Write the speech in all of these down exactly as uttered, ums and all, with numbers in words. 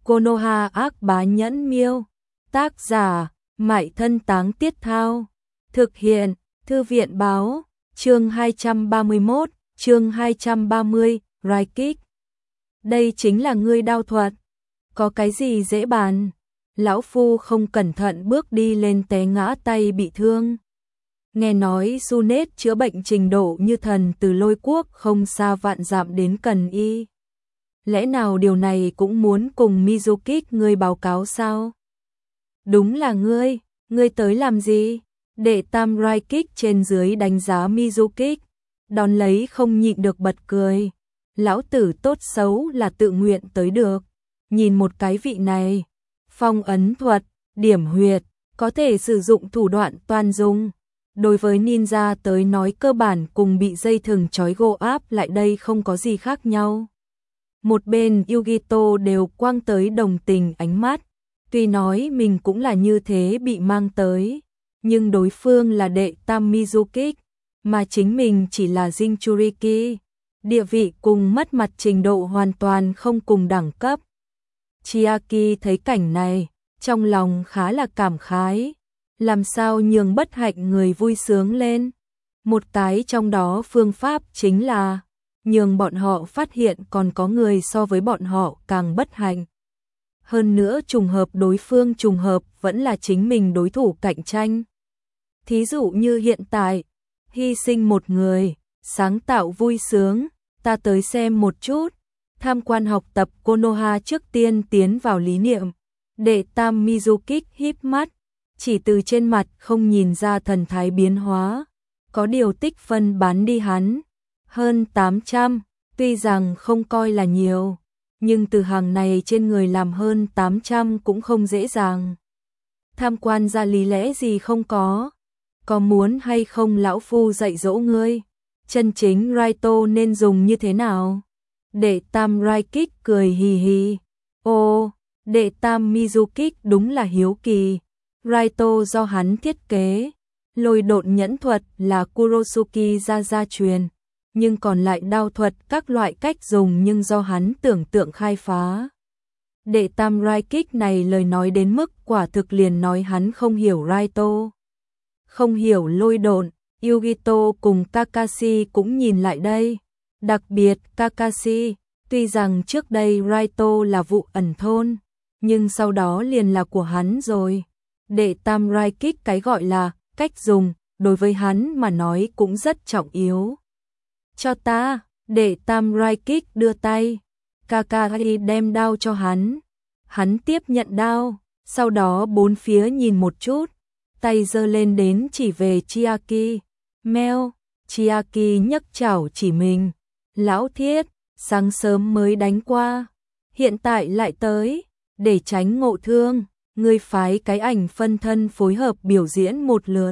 Konoha ác bá nhẫn miêu. Tác giả, Mại Thân Táng Tiết Thao. Thực hiện, Thư viện báo, chương hai trăm ba mươi mốt, chương hai trăm ba mươi, Raikik. Đây chính là ngươi đao thuật. Có cái gì dễ bàn? Lão phu không cẩn thận bước đi lên té ngã tay bị thương. Nghe nói Sunet chữa bệnh trình độ như thần từ Lôi Quốc không xa vạn dặm đến Cần Y. Lẽ nào điều này cũng muốn cùng Mizukik ngươi báo cáo sao? Đúng là ngươi, ngươi tới làm gì? Đệ tam Raikik trên dưới đánh giá Mizukik, đón lấy không nhịn được bật cười. Lão tử tốt xấu là tự nguyện tới được. Nhìn một cái vị này, phong ấn thuật, điểm huyệt, có thể sử dụng thủ đoạn toàn dung. Đối với ninja tới nói cơ bản cùng bị dây thừng trói gô áp lại đây không có gì khác nhau. Một bên Yugito đều quăng tới đồng tình ánh mắt, tuy nói mình cũng là như thế bị mang tới, nhưng đối phương là đệ tam Mizukik, mà chính mình chỉ là Jinchuriki, địa vị cùng mất mặt trình độ hoàn toàn không cùng đẳng cấp. Chiaki thấy cảnh này, trong lòng khá là cảm khái, làm sao nhường bất hạnh người vui sướng lên. Một cái trong đó phương pháp chính là nhường bọn họ phát hiện còn có người so với bọn họ càng bất hạnh. Hơn nữa trùng hợp đối phương trùng hợp vẫn là chính mình đối thủ cạnh tranh. Thí dụ như hiện tại, hy sinh một người, sáng tạo vui sướng, ta tới xem một chút. Tham quan học tập Konoha trước tiên tiến vào lý niệm. Đệ tam Mizukik híp mắt, chỉ từ trên mặt không nhìn ra thần thái biến hóa. Có điều tích phân bán đi hắn hơn tám trăm, tuy rằng không coi là nhiều, nhưng từ hàng này trên người làm hơn tám trăm cũng không dễ dàng. Tham quan ra lý lẽ gì không có? Có muốn hay không lão phu dạy dỗ ngươi? Chân chính Raito nên dùng như thế nào? Đệ tam Raikik cười hì hì. Ô, đệ tam Mizukik đúng là hiếu kỳ. Raito do hắn thiết kế. Lôi độn nhẫn thuật là Kurosuke gia gia truyền, nhưng còn lại đao thuật các loại cách dùng nhưng do hắn tưởng tượng khai phá. Đệ tam Raikik này lời nói đến mức quả thực liền nói hắn không hiểu Raito. Không hiểu lôi độn, Yugito cùng Kakashi cũng nhìn lại đây. Đặc biệt Kakashi, tuy rằng trước đây Raito là vụ ẩn thôn, nhưng sau đó liền là của hắn rồi. Đệ tam Raikik cái gọi là cách dùng, đối với hắn mà nói cũng rất trọng yếu. Cho ta, đệ tam Raikik đưa tay. Kakashi đem đao cho hắn. Hắn tiếp nhận đao, sau đó bốn phía nhìn một chút, tay giơ lên đến chỉ về Chiaki. Meo, Chiaki nhấc chảo chỉ mình. Lão thiết, sáng sớm mới đánh qua, hiện tại lại tới, để tránh ngộ thương, ngươi phái cái ảnh phân thân phối hợp biểu diễn một lượt.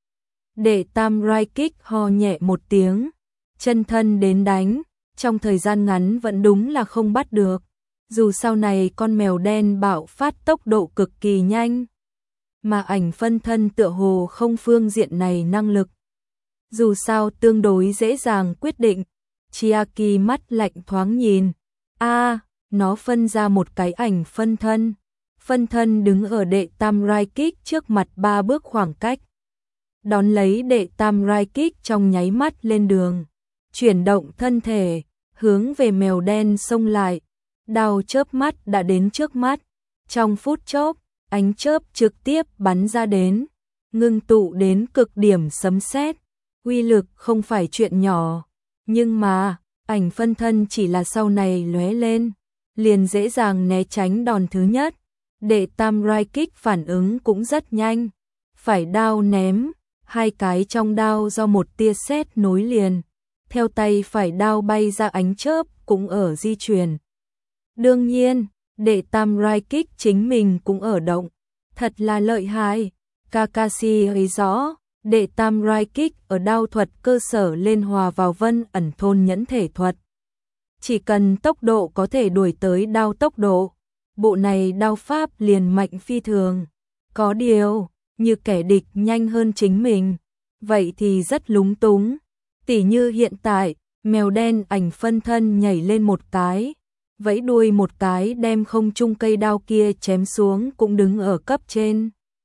Đệ tam Raikik ho nhẹ một tiếng, chân thân đến đánh, trong thời gian ngắn vẫn đúng là không bắt được, dù sau này con mèo đen bạo phát tốc độ cực kỳ nhanh, mà ảnh phân thân tựa hồ không phương diện này năng lực. Dù sao tương đối dễ dàng quyết định. Chiaki mắt lạnh thoáng nhìn, a, à, nó phân ra một cái ảnh phân thân. Phân thân đứng ở đệ tam Raikik trước mặt ba bước khoảng cách. Đón lấy đệ tam Raikik trong nháy mắt lên đường, chuyển động thân thể, hướng về mèo đen xông lại. Đao chớp mắt đã đến trước mắt, trong phút chốc, ánh chớp trực tiếp bắn ra đến, ngưng tụ đến cực điểm sấm sét, uy lực không phải chuyện nhỏ. Nhưng mà, ảnh phân thân chỉ là sau này lóe lên, liền dễ dàng né tránh đòn thứ nhất. Đệ tam Raikik phản ứng cũng rất nhanh, phải đao ném, hai cái trong đao do một tia sét nối liền, theo tay phải đao bay ra ánh chớp cũng ở di chuyển. Đương nhiên, đệ tam Raikik chính mình cũng ở động, thật là lợi hại. Kakashi thấy rõ, đệ tam Raikik ở đao thuật cơ sở lên hòa vào vân ẩn thôn nhẫn thể thuật. Chỉ cần tốc độ có thể đuổi tới đao tốc độ, bộ này đao pháp liền mạnh phi thường. Có điều, như kẻ địch nhanh hơn chính mình, vậy thì rất lúng túng. Tỉ như hiện tại, mèo đen ảnh phân thân nhảy lên một cái, vẫy đuôi một cái đem không trung cây đao kia chém xuống, cũng đứng ở cấp trên.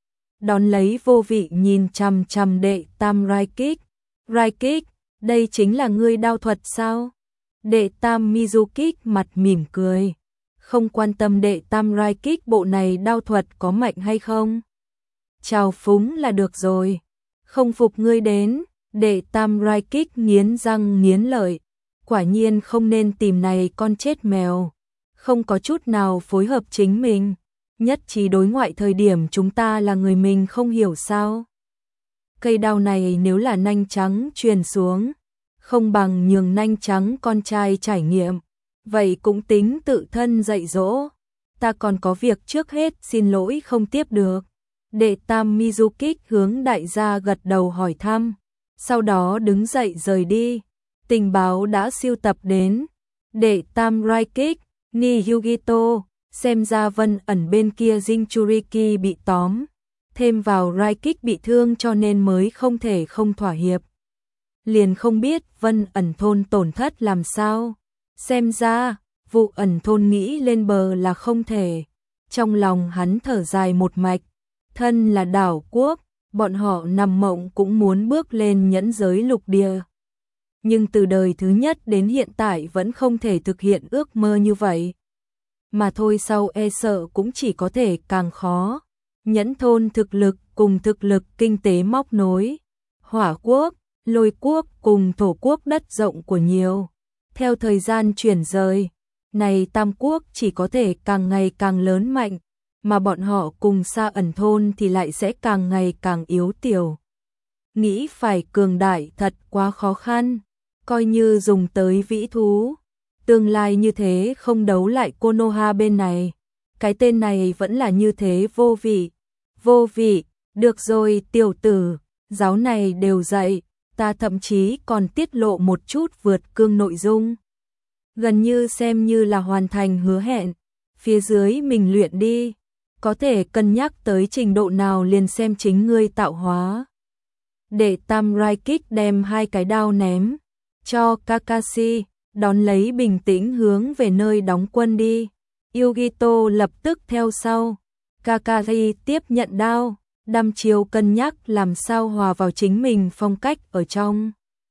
Đón lấy vô vị nhìn chằm chằm đệ tam Raikik. Raikik, đây chính là ngươi đao thuật sao? Đệ tam Mizukik mặt mỉm cười. Không quan tâm đệ tam Raikik bộ này đao thuật có mạnh hay không. Chào phúng là được rồi. Không phục ngươi đến, đệ tam Raikik nghiến răng nghiến lợi. Quả nhiên không nên tìm này con chết mèo. Không có chút nào phối hợp chính mình. Nhất trí đối ngoại thời điểm chúng ta là người mình không hiểu sao. Cây đao này nếu là nanh trắng truyền xuống, không bằng nhường nanh trắng con trai trải nghiệm. Vậy cũng tính tự thân dạy dỗ. Ta còn có việc trước hết xin lỗi không tiếp được. Đệ tam Mizukik hướng đại gia gật đầu hỏi thăm. Sau đó đứng dậy rời đi. Tình báo đã siêu tập đến. Đệ tam Raikik, Ni Yugito, xem ra Vân ẩn bên kia Jinchuriki bị tóm. Thêm vào Raikik bị thương cho nên mới không thể không thỏa hiệp. Liền không biết Vân ẩn thôn tổn thất làm sao. Xem ra, vụ ẩn thôn nghĩ lên bờ là không thể. Trong lòng hắn thở dài một mạch. Thân là đảo quốc, bọn họ nằm mộng cũng muốn bước lên nhẫn giới lục địa. Nhưng từ đời thứ nhất đến hiện tại vẫn không thể thực hiện ước mơ như vậy. Mà thôi sau e sợ cũng chỉ có thể càng khó. Nhẫn thôn thực lực cùng thực lực kinh tế móc nối. Hỏa quốc, lôi quốc cùng thổ quốc đất rộng của nhiều. Theo thời gian chuyển rời, này tam quốc chỉ có thể càng ngày càng lớn mạnh, mà bọn họ cùng xa ẩn thôn thì lại sẽ càng ngày càng yếu tiểu. Nghĩ phải cường đại thật quá khó khăn, coi như dùng tới vĩ thú. Tương lai như thế không đấu lại Konoha bên này. Cái tên này vẫn là như thế vô vị. Vô vị, được rồi tiểu tử, giáo này đều dạy, ta thậm chí còn tiết lộ một chút vượt cương nội dung. Gần như xem như là hoàn thành hứa hẹn, phía dưới mình luyện đi, có thể cân nhắc tới trình độ nào liền xem chính ngươi tạo hóa. Đệ tam Raikik đem hai cái đao ném cho Kakashi, đón lấy bình tĩnh hướng về nơi đóng quân đi. Yugito lập tức theo sau. Kakashi tiếp nhận đao, đăm chiều cân nhắc làm sao hòa vào chính mình phong cách ở trong.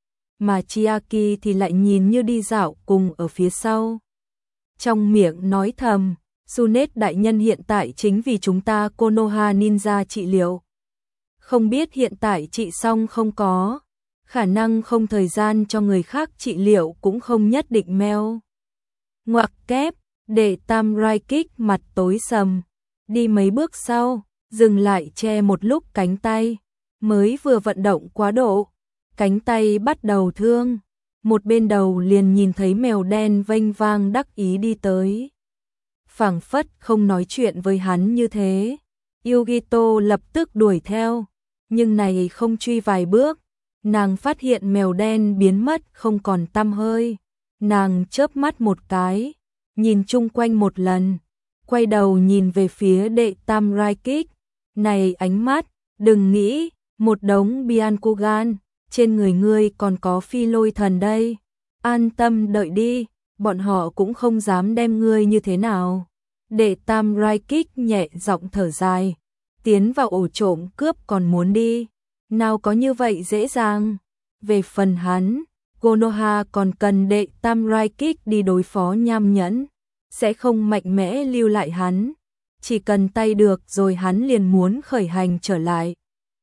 Mà Chiaki thì lại nhìn như đi dạo cùng ở phía sau. Trong miệng nói thầm, Sunet đại nhân hiện tại chính vì chúng ta Konoha ninja trị liệu. Không biết hiện tại trị xong không có, khả năng không thời gian cho người khác trị liệu cũng không nhất định meo. Ngoặc kép, để tam Raikik mặt tối sầm, đi mấy bước sau, dừng lại che một lúc cánh tay, mới vừa vận động quá độ, cánh tay bắt đầu thương, một bên đầu liền nhìn thấy mèo đen vênh vang đắc ý đi tới. Phảng phất không nói chuyện với hắn như thế, Yugito lập tức đuổi theo, nhưng này không truy vài bước, nàng phát hiện mèo đen biến mất không còn tăm hơi, nàng chớp mắt một cái, nhìn chung quanh một lần, quay đầu nhìn về phía đệ tam Raikik, này ánh mắt, đừng nghĩ, một đống Byakugan, trên người ngươi còn có phi lôi thần đây, an tâm đợi đi, bọn họ cũng không dám đem ngươi như thế nào. Đệ tam Raikik nhẹ giọng thở dài, tiến vào ổ trộm cướp còn muốn đi, nào có như vậy dễ dàng. Về phần hắn, Konoha còn cần đệ tam Raikik đi đối phó nham nhẫn, sẽ không mạnh mẽ lưu lại hắn, chỉ cần tay được rồi hắn liền muốn khởi hành trở lại.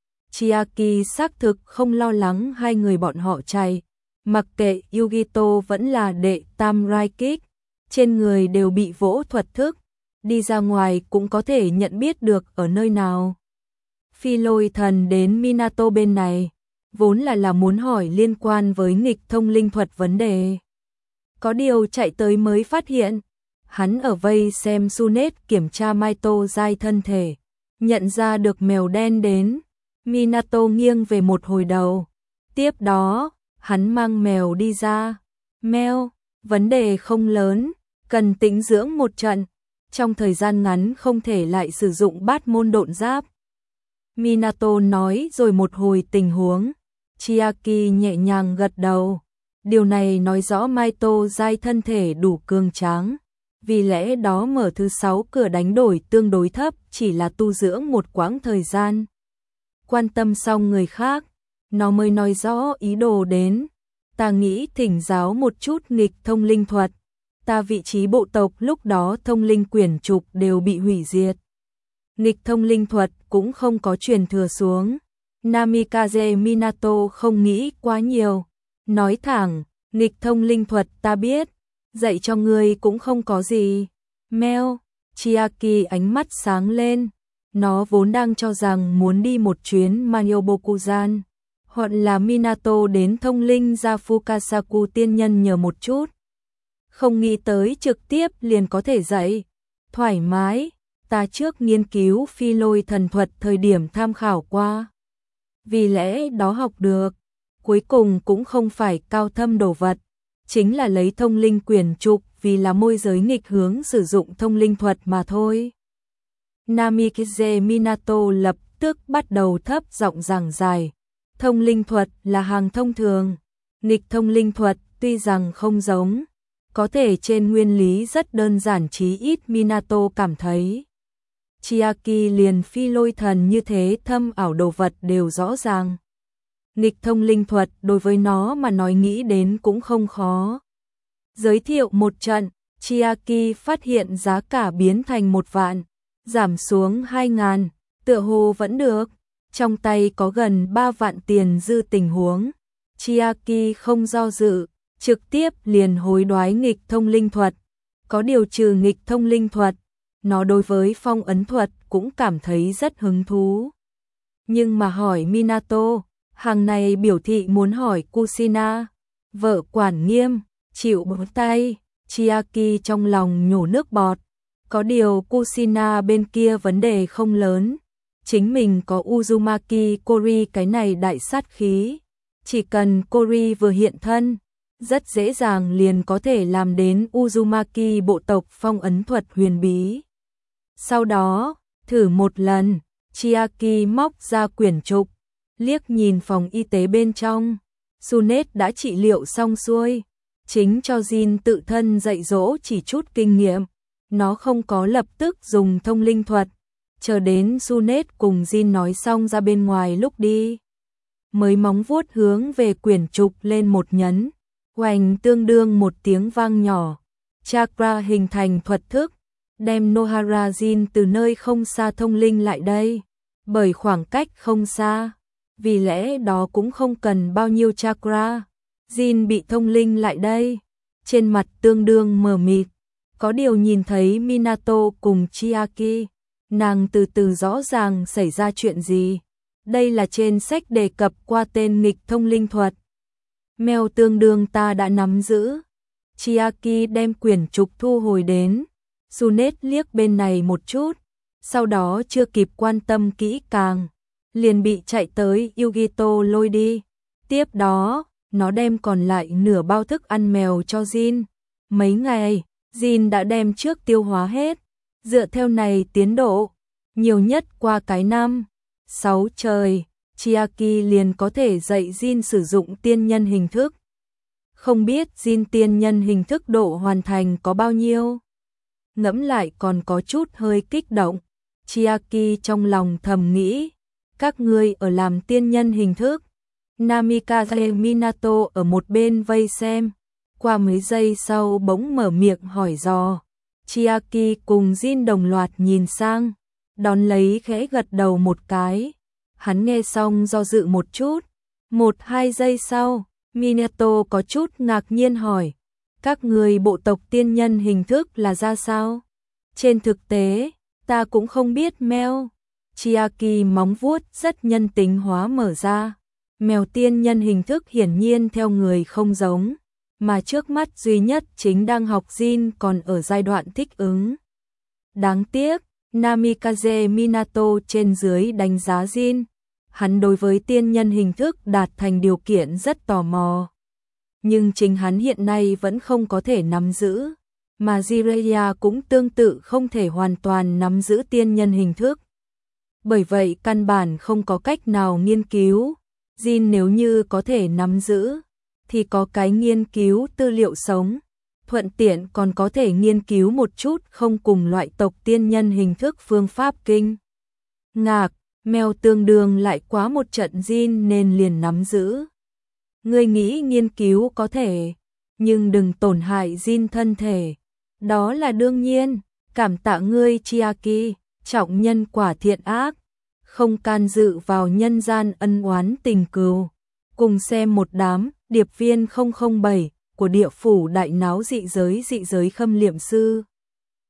Chiaki xác thực không lo lắng hai người bọn họ chạy, mặc kệ Yugito vẫn là đệ tam Raikik, trên người đều bị vỗ thuật thức, đi ra ngoài cũng có thể nhận biết được ở nơi nào. Phi lôi thần đến Minato bên này, vốn là là muốn hỏi liên quan với nghịch thông linh thuật vấn đề. Có điều chạy tới mới phát hiện, hắn ở vây xem Sunet kiểm tra Maito giai thân thể, nhận ra được mèo đen đến, Minato nghiêng về một hồi đầu. Tiếp đó, hắn mang mèo đi ra. Mèo, vấn đề không lớn, cần tĩnh dưỡng một trận, trong thời gian ngắn không thể lại sử dụng bát môn độn giáp. Minato nói rồi một hồi tình huống, Chiaki nhẹ nhàng gật đầu. Điều này nói rõ Maito giai thân thể đủ cường tráng, vì lẽ đó mở thứ sáu cửa đánh đổi tương đối thấp, chỉ là tu dưỡng một quãng thời gian. Quan tâm xong người khác, nó mới nói rõ ý đồ đến. Ta nghĩ thỉnh giáo một chút nghịch thông linh thuật. Ta vị trí bộ tộc lúc đó thông linh quyển trục đều bị hủy diệt. Nghịch thông linh thuật cũng không có truyền thừa xuống. Namikaze Minato không nghĩ quá nhiều. Nói thẳng, nghịch thông linh thuật ta biết. Dạy cho ngươi cũng không có gì. Meo, Chiaki ánh mắt sáng lên. Nó vốn đang cho rằng muốn đi một chuyến Manyobokuzan. Hoặc là Minato đến thông linh ra Fukasaku tiên nhân nhờ một chút. Không nghĩ tới trực tiếp liền có thể dạy. Thoải mái, ta trước nghiên cứu phi lôi thần thuật thời điểm tham khảo qua. Vì lẽ đó học được, cuối cùng cũng không phải cao thâm đồ vật. Chính là lấy thông linh quyển trục vì là môi giới nghịch hướng sử dụng thông linh thuật mà thôi. Namikaze Minato lập tức bắt đầu thấp giọng giảng giải. Thông linh thuật là hàng thông thường. Nghịch thông linh thuật tuy rằng không giống, có thể trên nguyên lý rất đơn giản, chí ít Minato cảm thấy. Chiaki liền phi lôi thần như thế thâm ảo đồ vật đều rõ ràng. Nghịch thông linh thuật đối với nó mà nói nghĩ đến cũng không khó. Giới thiệu một trận, Chiaki phát hiện giá cả biến thành một vạn, giảm xuống hai ngàn, tựa hồ vẫn được. Trong tay có gần ba vạn tiền dư tình huống. Chiaki không do dự, trực tiếp liền hối đoái nghịch thông linh thuật. Có điều trừ nghịch thông linh thuật, nó đối với phong ấn thuật cũng cảm thấy rất hứng thú. Nhưng mà hỏi Minato, hàng này biểu thị muốn hỏi Kushina. Vợ quản nghiêm, chịu bó tay, Chiaki trong lòng nhổ nước bọt. Có điều Kushina bên kia vấn đề không lớn. Chính mình có Uzumaki Kori cái này đại sát khí. Chỉ cần Kori vừa hiện thân, rất dễ dàng liền có thể làm đến Uzumaki bộ tộc phong ấn thuật huyền bí. Sau đó, thử một lần, Chiaki móc ra quyển trục, liếc nhìn phòng y tế bên trong. Sunet đã trị liệu xong xuôi, chính cho Jin tự thân dạy dỗ chỉ chút kinh nghiệm. Nó không có lập tức dùng thông linh thuật. Chờ đến Sunet cùng Jin nói xong ra bên ngoài lúc đi, mới móng vuốt hướng về quyển trục lên một nhấn, oành tương đương một tiếng vang nhỏ. Chakra hình thành thuật thức, đem Nohara Jin từ nơi không xa thông linh lại đây. Bởi khoảng cách không xa, vì lẽ đó cũng không cần bao nhiêu chakra. Jin bị thông linh lại đây, trên mặt tương đương mờ mịt. Có điều nhìn thấy Minato cùng Chiaki, nàng từ từ rõ ràng xảy ra chuyện gì. Đây là trên sách đề cập qua tên nghịch thông linh thuật. Mèo tương đương ta đã nắm giữ. Chiaki đem quyển trục thu hồi đến. Sunet liếc bên này một chút, sau đó chưa kịp quan tâm kỹ càng, liền bị chạy tới Yugito lôi đi. Tiếp đó, nó đem còn lại nửa bao thức ăn mèo cho Jin. Mấy ngày, Jin đã đem trước tiêu hóa hết. Dựa theo này tiến độ, nhiều nhất qua cái năm, sáu trời, Chiaki liền có thể dạy Jin sử dụng tiên nhân hình thức. Không biết Jin tiên nhân hình thức độ hoàn thành có bao nhiêu? Ngẫm lại còn có chút hơi kích động. Chiaki trong lòng thầm nghĩ, các ngươi ở làm tiên nhân hình thức. Namikaze Minato ở một bên vây xem. Qua mấy giây sau bỗng mở miệng hỏi dò. Chiaki cùng Jin đồng loạt nhìn sang, đón lấy khẽ gật đầu một cái. Hắn nghe xong do dự một chút. Một hai giây sau, Minato có chút ngạc nhiên hỏi, các người bộ tộc tiên nhân hình thức là ra sao? Trên thực tế, ta cũng không biết mèo. Chiaki móng vuốt rất nhân tính hóa mở ra. Mèo tiên nhân hình thức hiển nhiên theo người không giống, mà trước mắt duy nhất chính đang học Jin còn ở giai đoạn thích ứng. Đáng tiếc, Namikaze Minato trên dưới đánh giá Jin. Hắn đối với tiên nhân hình thức đạt thành điều kiện rất tò mò. Nhưng chính hắn hiện nay vẫn không có thể nắm giữ, mà Jiraiya cũng tương tự không thể hoàn toàn nắm giữ tiên nhân hình thức. Bởi vậy căn bản không có cách nào nghiên cứu. Jin nếu như có thể nắm giữ, thì có cái nghiên cứu tư liệu sống. thuận tiện còn có thể nghiên cứu một chút không cùng loại tộc tiên nhân hình thức phương pháp kinh. Ngạc, mèo tương đương lại quá một trận zin nên liền nắm giữ. Ngươi nghĩ nghiên cứu có thể, nhưng đừng tổn hại zin thân thể. Đó là đương nhiên, cảm tạ ngươi Chiaki, trọng nhân quả thiện ác, không can dự vào nhân gian ân oán tình cừu. Cùng xem một đám, điệp viên không không bảy của địa phủ đại náo dị giới dị giới khâm liệm sư.